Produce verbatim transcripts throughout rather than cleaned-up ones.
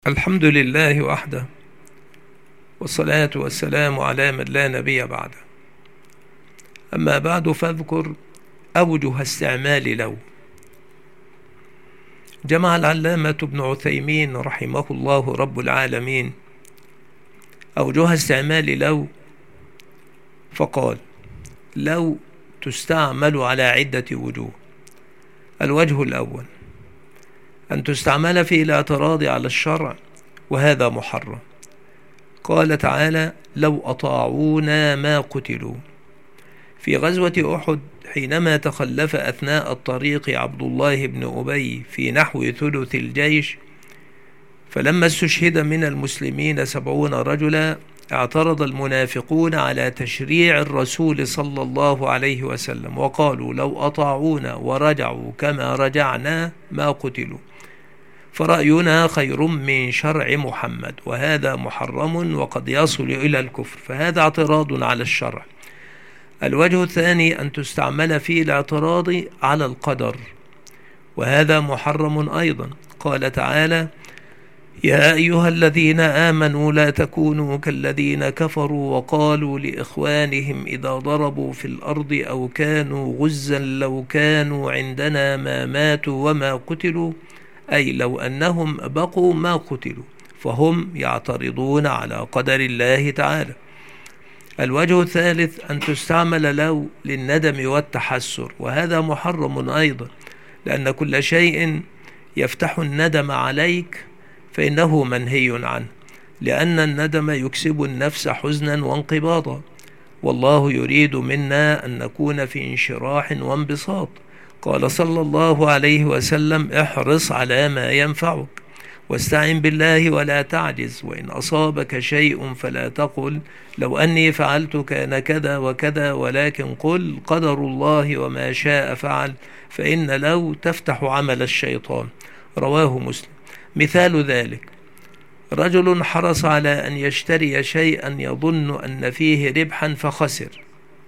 الحمد لله وحده، والصلاة والسلام على من لا نبي بعده. أما بعد، فاذكر أوجه استعمال لو. جمع العلامة ابن عثيمين رحمه الله رب العالمين أوجه استعمال لو، فقال: لو تستعمل على عدة وجوه. الوجه الأول أن تستعمل في الاعتراض على الشرع، وهذا محرم. قال تعالى: لو أطاعونا ما قتلوا. في غزوة أحد حينما تخلف أثناء الطريق عبد الله بن أبي في نحو ثلث الجيش، فلما استشهد من المسلمين سبعون رجلا، اعترض المنافقون على تشريع الرسول صلى الله عليه وسلم، وقالوا: لو أطاعونا ورجعوا كما رجعنا ما قتلوا، فرأينا خير من شرع محمد، وهذا محرم وقد يصل إلى الكفر، فهذا اعتراض على الشرع. الوجه الثاني أن تستعمل في الاعتراض على القدر، وهذا محرم أيضا. قال تعالى: يا أيها الذين آمنوا لا تكونوا كالذين كفروا وقالوا لإخوانهم إذا ضربوا في الأرض أو كانوا غزا لو كانوا عندنا ما ماتوا وما قتلوا، أي لو أنهم بقوا ما قتلوا، فهم يعترضون على قدر الله تعالى. الوجه الثالث أن تستعمل لو للندم والتحسر، وهذا محرم أيضا، لأن كل شيء يفتح الندم عليك فإنه منهي عنه، لأن الندم يكسب النفس حزنا وانقباضا، والله يريد منا أن نكون في انشراح وانبساط. قال صلى الله عليه وسلم: احرص على ما ينفعك، واستعن بالله ولا تعجز، وإن أصابك شيء فلا تقل لو أني فعلت كان كذا وكذا، ولكن قل قدر الله وما شاء فعل، فإن لو تفتح عمل الشيطان. رواه مسلم. مثال ذلك: رجل حرص على أن يشتري شيئا يظن أن فيه ربحا فخسر،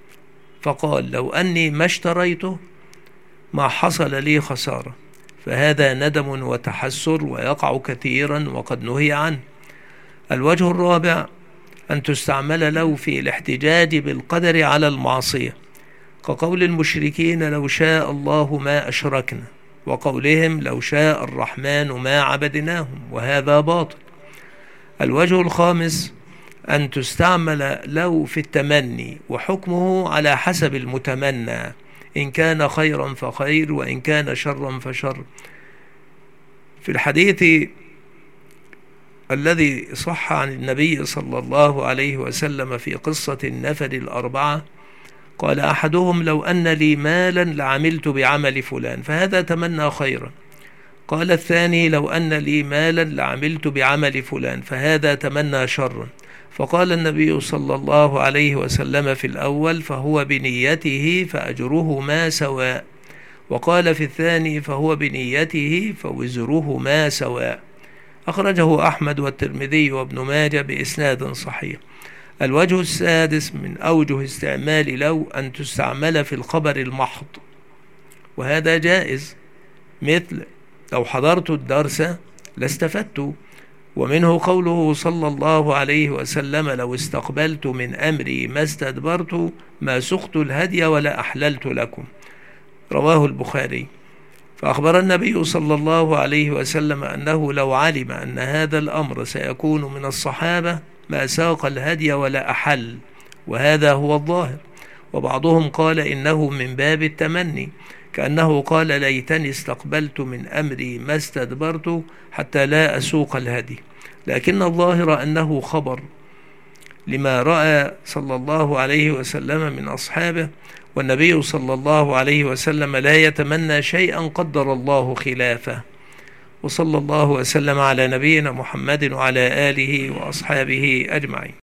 فقال: لو أني ما اشتريته ما حصل لي خسارة، فهذا ندم وتحسر ويقع كثيرا وقد نهي عنه. الوجه الرابع أن تستعمل لو في الاحتجاج بالقدر على المعصية، كقول المشركين: لو شاء الله ما أشركنا، وقولهم: لو شاء الرحمن ما عبدناهم، وهذا باطل. الوجه الخامس أن تستعمل لو في التمني، وحكمه على حسب المتمنى، إن كان خيرا فخير، وإن كان شرا فشر. في الحديث الذي صح عن النبي صلى الله عليه وسلم في قصة النفر الأربعة، قال أحدهم: لو أن لي مالا لعملت بعمل فلان، فهذا تمنى خيرا. قال الثاني: لو أن لي مالا لعملت بعمل فلان، فهذا تمنى شرا. فقال النبي صلى الله عليه وسلم في الأول: فهو بنيته فأجرهما سواء. وقال في الثاني: فهو بنيته فوزرهما سواء. أخرجه أحمد والترمذي وابن ماجه بإسناد صحيح. الوجه السادس من أوجه استعمال لو أن تستعمل في الخبر المحض، وهذا جائز، مثل: لو حضرت الدرس لاستفدت. ومنه قوله صلى الله عليه وسلم: لو استقبلت من أمري ما استدبرت ما سقت الهدي ولا أحللت لكم. رواه البخاري. فأخبر النبي صلى الله عليه وسلم أنه لو علم أن هذا الأمر سيكون من الصحابة ما ساق الهدي ولا أحل، وهذا هو الظاهر. وبعضهم قال إنه من باب التمني، كأنه قال: ليتني استقبلت من أمري ما استدبرت حتى لا أسوق الهدي، لكن الظاهر أنه خبر لما رأى صلى الله عليه وسلم من أصحابه، والنبي صلى الله عليه وسلم لا يتمنى شيئا قدر الله خلافه. وصلى الله وسلم على نبينا محمد وعلى آله وأصحابه أجمعين.